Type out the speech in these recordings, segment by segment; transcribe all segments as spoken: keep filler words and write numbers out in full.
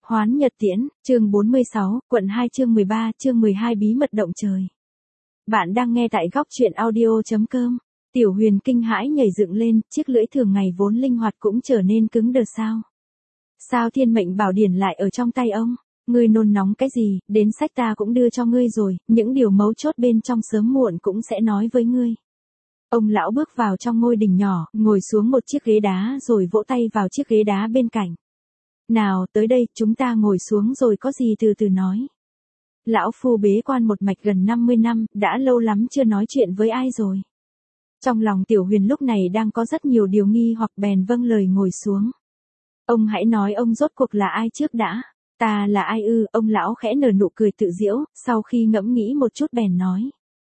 Hoán Nhật Tiễn, chương bốn mươi sáu, quận hai chương mười ba, chương mười hai bí mật động trời. Bạn đang nghe tại góc truyện audio.com. Tiểu Huyền kinh hãi nhảy dựng lên, chiếc lưỡi thường ngày vốn linh hoạt cũng trở nên cứng đờ sao. Sao thiên mệnh bảo điển lại ở trong tay ông? Ngươi nôn nóng cái gì, đến sách ta cũng đưa cho ngươi rồi, những điều mấu chốt bên trong sớm muộn cũng sẽ nói với ngươi. Ông lão bước vào trong ngôi đình nhỏ, ngồi xuống một chiếc ghế đá rồi vỗ tay vào chiếc ghế đá bên cạnh. Nào, tới đây, chúng ta ngồi xuống rồi có gì từ từ nói. Lão phu bế quan một mạch gần năm mươi năm, đã lâu lắm chưa nói chuyện với ai rồi. Trong lòng Tiểu Huyền lúc này đang có rất nhiều điều nghi hoặc bèn vâng lời ngồi xuống. Ông hãy nói ông rốt cuộc là ai trước đã. Ta là ai ư? Ông lão khẽ nở nụ cười tự giễu, sau khi ngẫm nghĩ một chút bèn nói.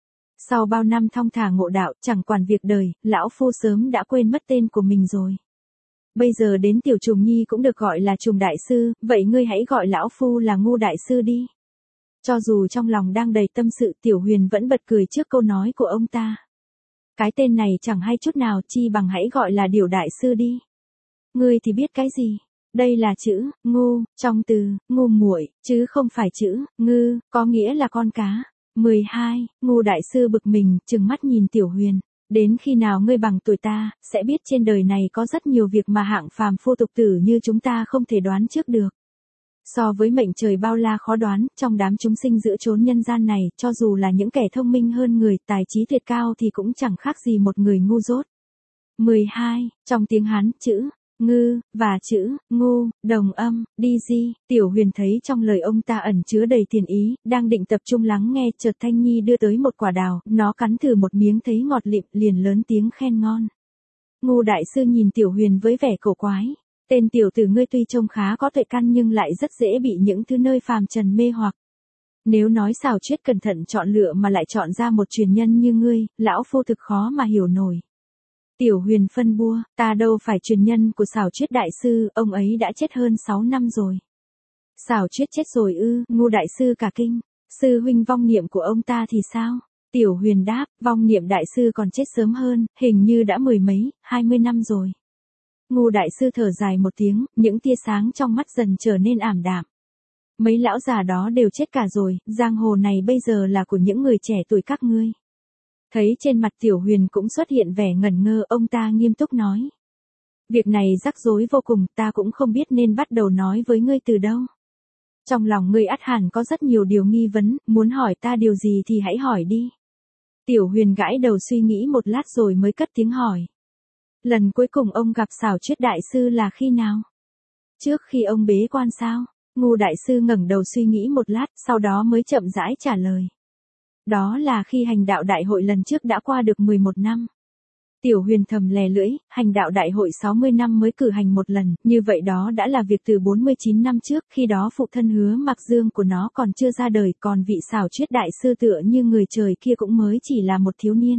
Sau bao năm thong thả ngộ đạo, chẳng quản việc đời, lão phu sớm đã quên mất tên của mình rồi. Bây giờ đến Tiểu Trùng Nhi cũng được gọi là Trùng Đại Sư, vậy ngươi hãy gọi lão phu là Ngu Đại Sư đi. Cho dù trong lòng đang đầy tâm sự, Tiểu Huyền vẫn bật cười trước câu nói của ông ta. Cái tên này chẳng hay chút nào, chi bằng hãy gọi là Điểu Đại Sư đi. Ngươi thì biết cái gì? Đây là chữ ngu trong từ ngu muội, chứ không phải chữ ngư, có nghĩa là con cá. mười hai, Ngu Đại Sư bực mình, trừng mắt nhìn Tiểu Huyền. Đến khi nào ngươi bằng tuổi ta, sẽ biết trên đời này có rất nhiều việc mà hạng phàm phu tục tử như chúng ta không thể đoán trước được. So với mệnh trời bao la khó đoán, trong đám chúng sinh giữa chốn nhân gian này, cho dù là những kẻ thông minh hơn người, tài trí tuyệt cao thì cũng chẳng khác gì một người ngu dốt. mười hai, trong tiếng Hán, chữ ngư và chữ ngu đồng âm, đi di. Tiểu Huyền thấy trong lời ông ta ẩn chứa đầy thiền ý, đang định tập trung lắng nghe, chợt Thanh Nhi đưa tới một quả đào, nó cắn thử một miếng thấy ngọt lịm, liền lớn tiếng khen ngon. Ngu Đại Sư nhìn Tiểu Huyền với vẻ cổ quái. Tên tiểu tử ngươi tuy trông khá có tuệ căn nhưng lại rất dễ bị những thứ nơi phàm trần mê hoặc. Nếu nói xảo truyết cẩn thận chọn lựa mà lại chọn ra một truyền nhân như ngươi, lão phu thực khó mà hiểu nổi. Tiểu Huyền phân bua, ta đâu phải truyền nhân của xảo truyết đại sư, ông ấy đã chết hơn sáu năm rồi. Xảo truyết chết rồi ư? Ngu Đại Sư cả kinh. Sư huynh vong niệm của ông ta thì sao? Tiểu Huyền đáp, vong niệm đại sư còn chết sớm hơn, hình như đã mười mấy, hai mươi năm rồi. Ngu Đại Sư thở dài một tiếng, những tia sáng trong mắt dần trở nên ảm đạm. Mấy lão già đó đều chết cả rồi, giang hồ này bây giờ là của những người trẻ tuổi các ngươi. Thấy trên mặt Tiểu Huyền cũng xuất hiện vẻ ngẩn ngơ, ông ta nghiêm túc nói. Việc này rắc rối vô cùng, ta cũng không biết nên bắt đầu nói với ngươi từ đâu. Trong lòng ngươi ắt hẳn có rất nhiều điều nghi vấn, muốn hỏi ta điều gì thì hãy hỏi đi. Tiểu Huyền gãi đầu suy nghĩ một lát rồi mới cất tiếng hỏi. Lần cuối cùng ông gặp xảo truyết đại sư là khi nào? Trước khi ông bế quan sao? Ngu Đại Sư ngẩng đầu suy nghĩ một lát, sau đó mới chậm rãi trả lời. Đó là khi hành đạo đại hội lần trước đã qua được mười một năm. Tiểu Huyền thầm lè lưỡi, hành đạo đại hội sáu mươi năm mới cử hành một lần, như vậy đó đã là việc từ bốn mươi chín năm trước, khi đó phụ thân Hứa Mặc Dương của nó còn chưa ra đời, còn vị xảo truyết đại sư tựa như người trời kia cũng mới chỉ là một thiếu niên.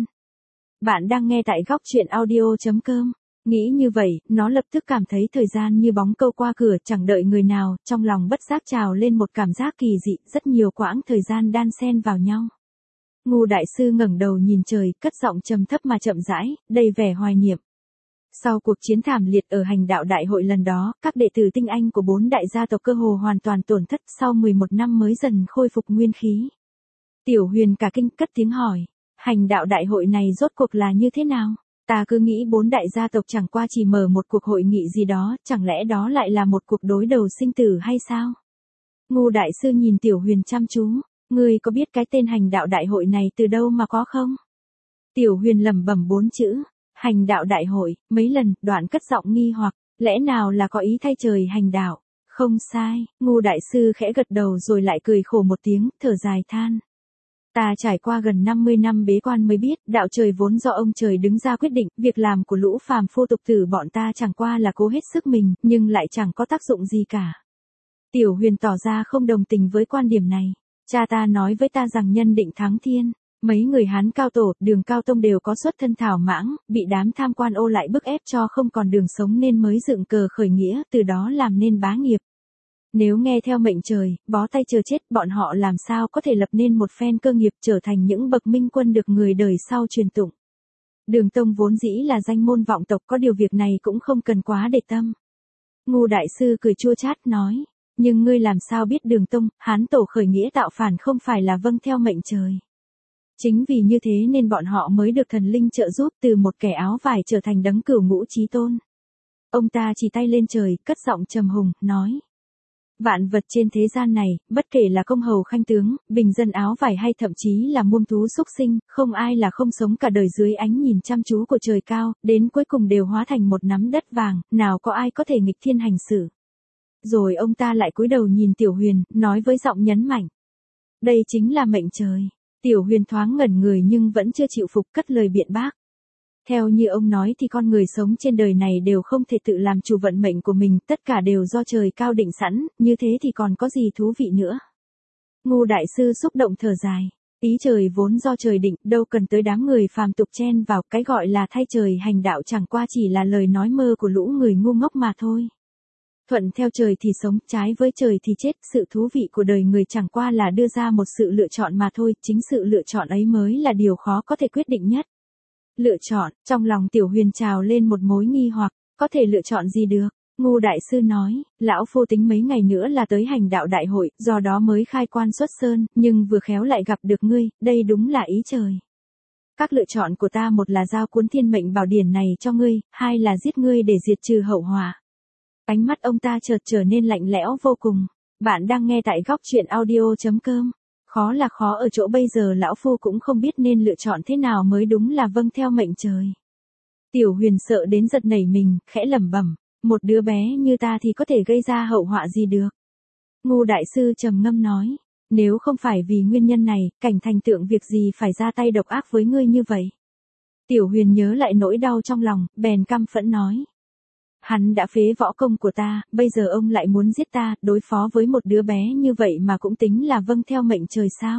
Bạn đang nghe tại góc truyện audio.com. Nghĩ như vậy, nó lập tức cảm thấy thời gian như bóng câu qua cửa, chẳng đợi người nào, trong lòng bất giác trào lên một cảm giác kỳ dị, rất nhiều quãng thời gian đan xen vào nhau. Ngu Đại Sư ngẩng đầu nhìn trời, cất giọng trầm thấp mà chậm rãi, đầy vẻ hoài niệm. Sau cuộc chiến thảm liệt ở hành đạo đại hội lần đó, các đệ tử tinh anh của bốn đại gia tộc cơ hồ hoàn toàn tổn thất, sau mười một năm mới dần khôi phục nguyên khí. Tiểu Huyền cả kinh cất tiếng hỏi. Hành đạo đại hội này rốt cuộc là như thế nào? Ta cứ nghĩ bốn đại gia tộc chẳng qua chỉ mở một cuộc hội nghị gì đó, chẳng lẽ đó lại là một cuộc đối đầu sinh tử hay sao? Ngu Đại Sư nhìn Tiểu Huyền chăm chú, ngươi có biết cái tên hành đạo đại hội này từ đâu mà có không? Tiểu Huyền lẩm bẩm bốn chữ, hành đạo đại hội, mấy lần, đoạn cất giọng nghi hoặc, lẽ nào là có ý thay trời hành đạo? Không sai, Ngu Đại Sư khẽ gật đầu rồi lại cười khổ một tiếng, thở dài than. Ta trải qua gần năm mươi năm bế quan mới biết, đạo trời vốn do ông trời đứng ra quyết định, việc làm của lũ phàm phu tục tử bọn ta chẳng qua là cố hết sức mình, nhưng lại chẳng có tác dụng gì cả. Tiểu Huyền tỏ ra không đồng tình với quan điểm này. Cha ta nói với ta rằng nhân định thắng thiên, mấy người Hán cao tổ, Đường Cao Tông đều có xuất thân thảo mãng, bị đám tham quan ô lại bức ép cho không còn đường sống nên mới dựng cờ khởi nghĩa, từ đó làm nên bá nghiệp. Nếu nghe theo mệnh trời, bó tay chờ chết, bọn họ làm sao có thể lập nên một phen cơ nghiệp trở thành những bậc minh quân được người đời sau truyền tụng. Đường Tông vốn dĩ là danh môn vọng tộc, có điều việc này cũng không cần quá để tâm. Ngu Đại Sư cười chua chát nói, Nhưng ngươi làm sao biết Đường Tông, Hán tổ khởi nghĩa tạo phản không phải là vâng theo mệnh trời. Chính vì như thế nên bọn họ mới được thần linh trợ giúp từ một kẻ áo vải trở thành đấng cửu ngũ chí tôn. Ông ta chỉ tay lên trời, cất giọng trầm hùng, nói. Vạn vật trên thế gian này, bất kể là công hầu khanh tướng, bình dân áo vải hay thậm chí là muôn thú súc sinh, không ai là không sống cả đời dưới ánh nhìn chăm chú của trời cao, đến cuối cùng đều hóa thành một nắm đất vàng, nào có ai có thể nghịch thiên hành xử. Rồi ông ta lại cúi đầu nhìn Tiểu Huyền, nói với giọng nhấn mạnh. Đây chính là mệnh trời. Tiểu Huyền thoáng ngẩn người nhưng vẫn chưa chịu phục, cất lời biện bác. Theo như ông nói thì con người sống trên đời này đều không thể tự làm chủ vận mệnh của mình, tất cả đều do trời cao định sẵn, như thế thì còn có gì thú vị nữa. Ngu đại sư xúc động thở dài. Ý trời vốn do trời định, đâu cần tới đám người phàm tục chen vào, cái gọi là thay trời hành đạo chẳng qua chỉ là lời nói mơ của lũ người ngu ngốc mà thôi. Thuận theo trời thì sống, trái với trời thì chết, sự thú vị của đời người chẳng qua là đưa ra một sự lựa chọn mà thôi, chính sự lựa chọn ấy mới là điều khó có thể quyết định nhất. Lựa chọn, trong lòng Tiểu Huyền trào lên một mối nghi hoặc, có thể lựa chọn gì được? Ngu đại sư nói, lão phu tính mấy ngày nữa là tới hành đạo đại hội, do đó mới khai quan xuất sơn, nhưng vừa khéo lại gặp được ngươi, đây đúng là ý trời. Các lựa chọn của ta, một là giao cuốn thiên mệnh bảo điển này cho ngươi, hai là giết ngươi để diệt trừ hậu họa. Ánh mắt ông ta chợt trở nên lạnh lẽo vô cùng. Bạn đang nghe tại góc truyện audio chấm com. Khó là khó ở chỗ bây giờ lão phu cũng không biết nên lựa chọn thế nào mới đúng là vâng theo mệnh trời. Tiểu Huyền sợ đến giật nảy mình, khẽ lẩm bẩm, một đứa bé như ta thì có thể gây ra hậu họa gì được. Ngu đại sư trầm ngâm nói, nếu không phải vì nguyên nhân này, cảnh thành tượng việc gì phải ra tay độc ác với ngươi như vậy. Tiểu Huyền nhớ lại nỗi đau trong lòng, bèn căm phẫn nói. Hắn đã phế võ công của ta, bây giờ ông lại muốn giết ta, đối phó với một đứa bé như vậy mà cũng tính là vâng theo mệnh trời sao?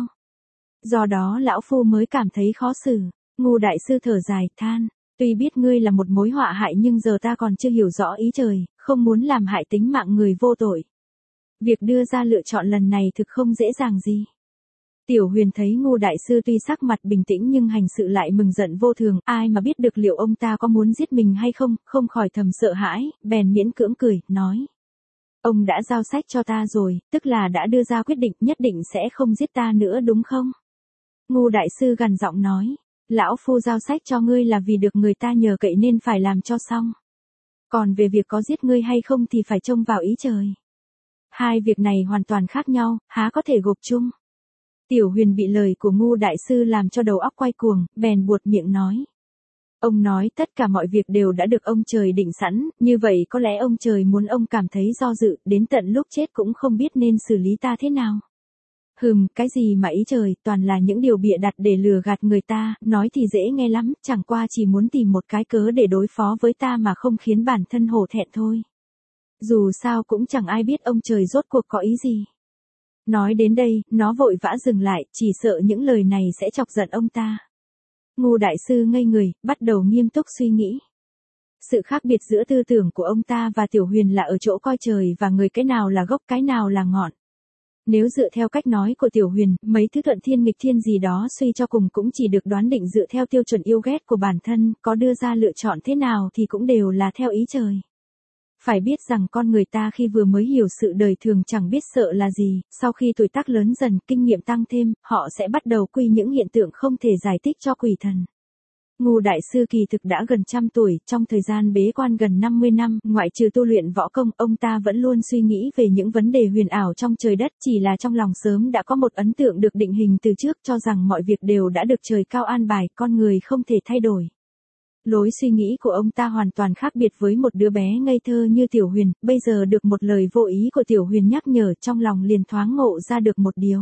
Do đó lão phu mới cảm thấy khó xử. Ngu đại sư thở dài, than, tuy biết ngươi là một mối họa hại nhưng giờ ta còn chưa hiểu rõ ý trời, không muốn làm hại tính mạng người vô tội. Việc đưa ra lựa chọn lần này thực không dễ dàng gì. Tiểu Huyền thấy Ngu đại sư tuy sắc mặt bình tĩnh nhưng hành sự lại mừng giận vô thường, ai mà biết được liệu ông ta có muốn giết mình hay không, không khỏi thầm sợ hãi, bèn miễn cưỡng cười, nói. Ông đã giao sách cho ta rồi, tức là đã đưa ra quyết định nhất định sẽ không giết ta nữa đúng không? Ngu đại sư gằn giọng nói, lão phu giao sách cho ngươi là vì được người ta nhờ cậy nên phải làm cho xong. Còn về việc có giết ngươi hay không thì phải trông vào ý trời. Hai việc này hoàn toàn khác nhau, há có thể gộp chung. Tiểu Huyền bị lời của Ngu đại sư làm cho đầu óc quay cuồng, bèn buột miệng nói. Ông nói tất cả mọi việc đều đã được ông trời định sẵn, như vậy có lẽ ông trời muốn ông cảm thấy do dự, đến tận lúc chết cũng không biết nên xử lý ta thế nào. Hừm, cái gì mà ý trời, toàn là những điều bịa đặt để lừa gạt người ta, nói thì dễ nghe lắm, chẳng qua chỉ muốn tìm một cái cớ để đối phó với ta mà không khiến bản thân hổ thẹn thôi. Dù sao cũng chẳng ai biết ông trời rốt cuộc có ý gì. Nói đến đây, nó vội vã dừng lại, chỉ sợ những lời này sẽ chọc giận ông ta. Ngu đại sư ngây người, bắt đầu nghiêm túc suy nghĩ. Sự khác biệt giữa tư tưởng của ông ta và Tiểu Huyền là ở chỗ coi trời và người, cái nào là gốc cái nào là ngọn. Nếu dựa theo cách nói của Tiểu Huyền, mấy thứ thuận thiên nghịch thiên gì đó suy cho cùng cũng chỉ được đoán định dựa theo tiêu chuẩn yêu ghét của bản thân, có đưa ra lựa chọn thế nào thì cũng đều là theo ý trời. Phải biết rằng con người ta khi vừa mới hiểu sự đời thường chẳng biết sợ là gì, sau khi tuổi tác lớn dần, kinh nghiệm tăng thêm, họ sẽ bắt đầu quy những hiện tượng không thể giải thích cho quỷ thần. Ngu đại sư kỳ thực đã gần trăm tuổi, trong thời gian bế quan gần năm mươi năm, ngoại trừ tu luyện võ công, ông ta vẫn luôn suy nghĩ về những vấn đề huyền ảo trong trời đất, chỉ là trong lòng sớm đã có một ấn tượng được định hình từ trước, cho rằng mọi việc đều đã được trời cao an bài, con người không thể thay đổi. Lối suy nghĩ của ông ta hoàn toàn khác biệt với một đứa bé ngây thơ như Tiểu Huyền, bây giờ được một lời vô ý của Tiểu Huyền nhắc nhở, trong lòng liền thoáng ngộ ra được một điều.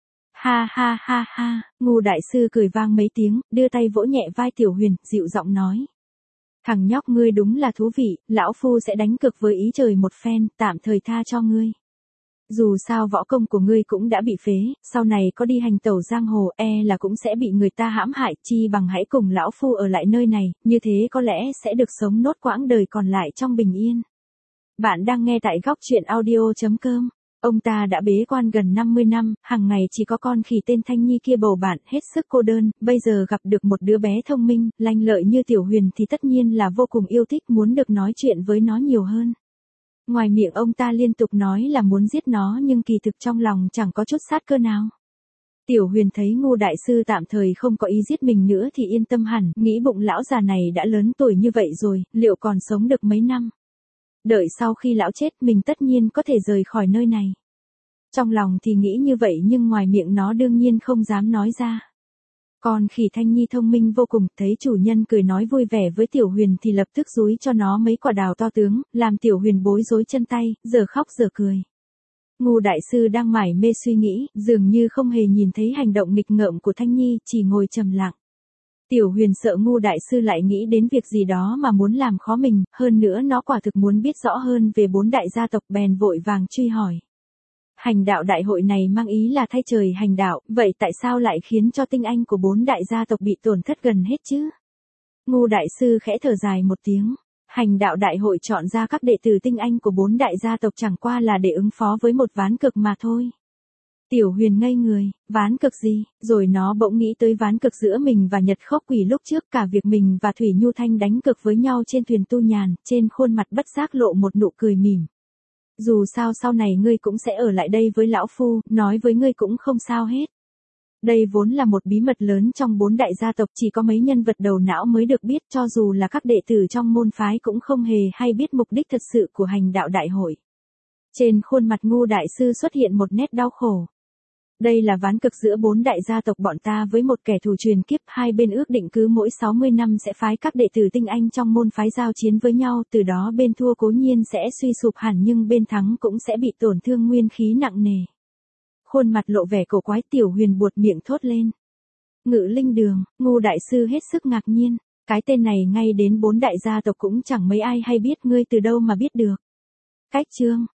Ha ha ha ha, Ngu đại sư cười vang mấy tiếng, đưa tay vỗ nhẹ vai Tiểu Huyền, dịu giọng nói. Thằng nhóc ngươi đúng là thú vị, lão phu sẽ đánh cược với ý trời một phen, tạm thời tha cho ngươi. Dù sao võ công của ngươi cũng đã bị phế, sau này có đi hành tẩu giang hồ e là cũng sẽ bị người ta hãm hại, chi bằng hãy cùng lão phu ở lại nơi này, như thế có lẽ sẽ được sống nốt quãng đời còn lại trong bình yên. Bạn đang nghe tại góc truyện audio chấm com. Ông ta đã bế quan gần năm mươi năm, hàng ngày chỉ có con khỉ tên Thanh Nhi kia bầu bạn, hết sức cô đơn, bây giờ gặp được một đứa bé thông minh, lanh lợi như Tiểu Huyền thì tất nhiên là vô cùng yêu thích, muốn được nói chuyện với nó nhiều hơn. Ngoài miệng ông ta liên tục nói là muốn giết nó nhưng kỳ thực trong lòng chẳng có chút sát cơ nào. Tiểu Huyền thấy Ngô đại sư tạm thời không có ý giết mình nữa thì yên tâm hẳn, nghĩ bụng lão già này đã lớn tuổi như vậy rồi, liệu còn sống được mấy năm. Đợi sau khi lão chết mình tất nhiên có thể rời khỏi nơi này. Trong lòng thì nghĩ như vậy nhưng ngoài miệng nó đương nhiên không dám nói ra. Còn khỉ Thanh Nhi thông minh vô cùng, thấy chủ nhân cười nói vui vẻ với Tiểu Huyền thì lập tức dúi cho nó mấy quả đào to tướng, làm Tiểu Huyền bối rối chân tay, giờ khóc giờ cười. Ngô đại sư đang mải mê suy nghĩ, dường như không hề nhìn thấy hành động nghịch ngợm của Thanh Nhi, chỉ ngồi trầm lặng. Tiểu Huyền sợ Ngô đại sư lại nghĩ đến việc gì đó mà muốn làm khó mình, hơn nữa nó quả thực muốn biết rõ hơn về bốn đại gia tộc bèn vội vàng truy hỏi. Hành đạo đại hội này mang ý là thay trời hành đạo, vậy tại sao lại khiến cho tinh anh của bốn đại gia tộc bị tổn thất gần hết chứ? Ngô đại sư khẽ thở dài một tiếng. Hành đạo đại hội chọn ra các đệ tử tinh anh của bốn đại gia tộc chẳng qua là để ứng phó với một ván cực mà thôi. Tiểu Huyền ngây người, ván cực gì, rồi nó bỗng nghĩ tới ván cực giữa mình và Nhật Khốc Quỷ lúc trước, cả việc mình và Thủy Nhu Thanh đánh cực với nhau trên thuyền tu nhàn, trên khuôn mặt bất giác lộ một nụ cười mỉm. Dù sao sau này ngươi cũng sẽ ở lại đây với lão phu, nói với ngươi cũng không sao hết. Đây vốn là một bí mật lớn trong bốn đại gia tộc, chỉ có mấy nhân vật đầu não mới được biết, cho dù là các đệ tử trong môn phái cũng không hề hay biết mục đích thật sự của hành đạo đại hội. Trên khuôn mặt Ngô đại sư xuất hiện một nét đau khổ. Đây là ván cực giữa bốn đại gia tộc bọn ta với một kẻ thù truyền kiếp, hai bên ước định cứ mỗi sáu mươi năm sẽ phái các đệ tử tinh anh trong môn phái giao chiến với nhau, từ đó bên thua cố nhiên sẽ suy sụp hẳn nhưng bên thắng cũng sẽ bị tổn thương nguyên khí nặng nề. Khuôn mặt lộ vẻ cổ quái, Tiểu Huyền buột miệng thốt lên. Ngự linh đường, Ngô đại sư hết sức ngạc nhiên, cái tên này ngay đến bốn đại gia tộc cũng chẳng mấy ai hay biết, ngươi từ đâu mà biết được. Cách chương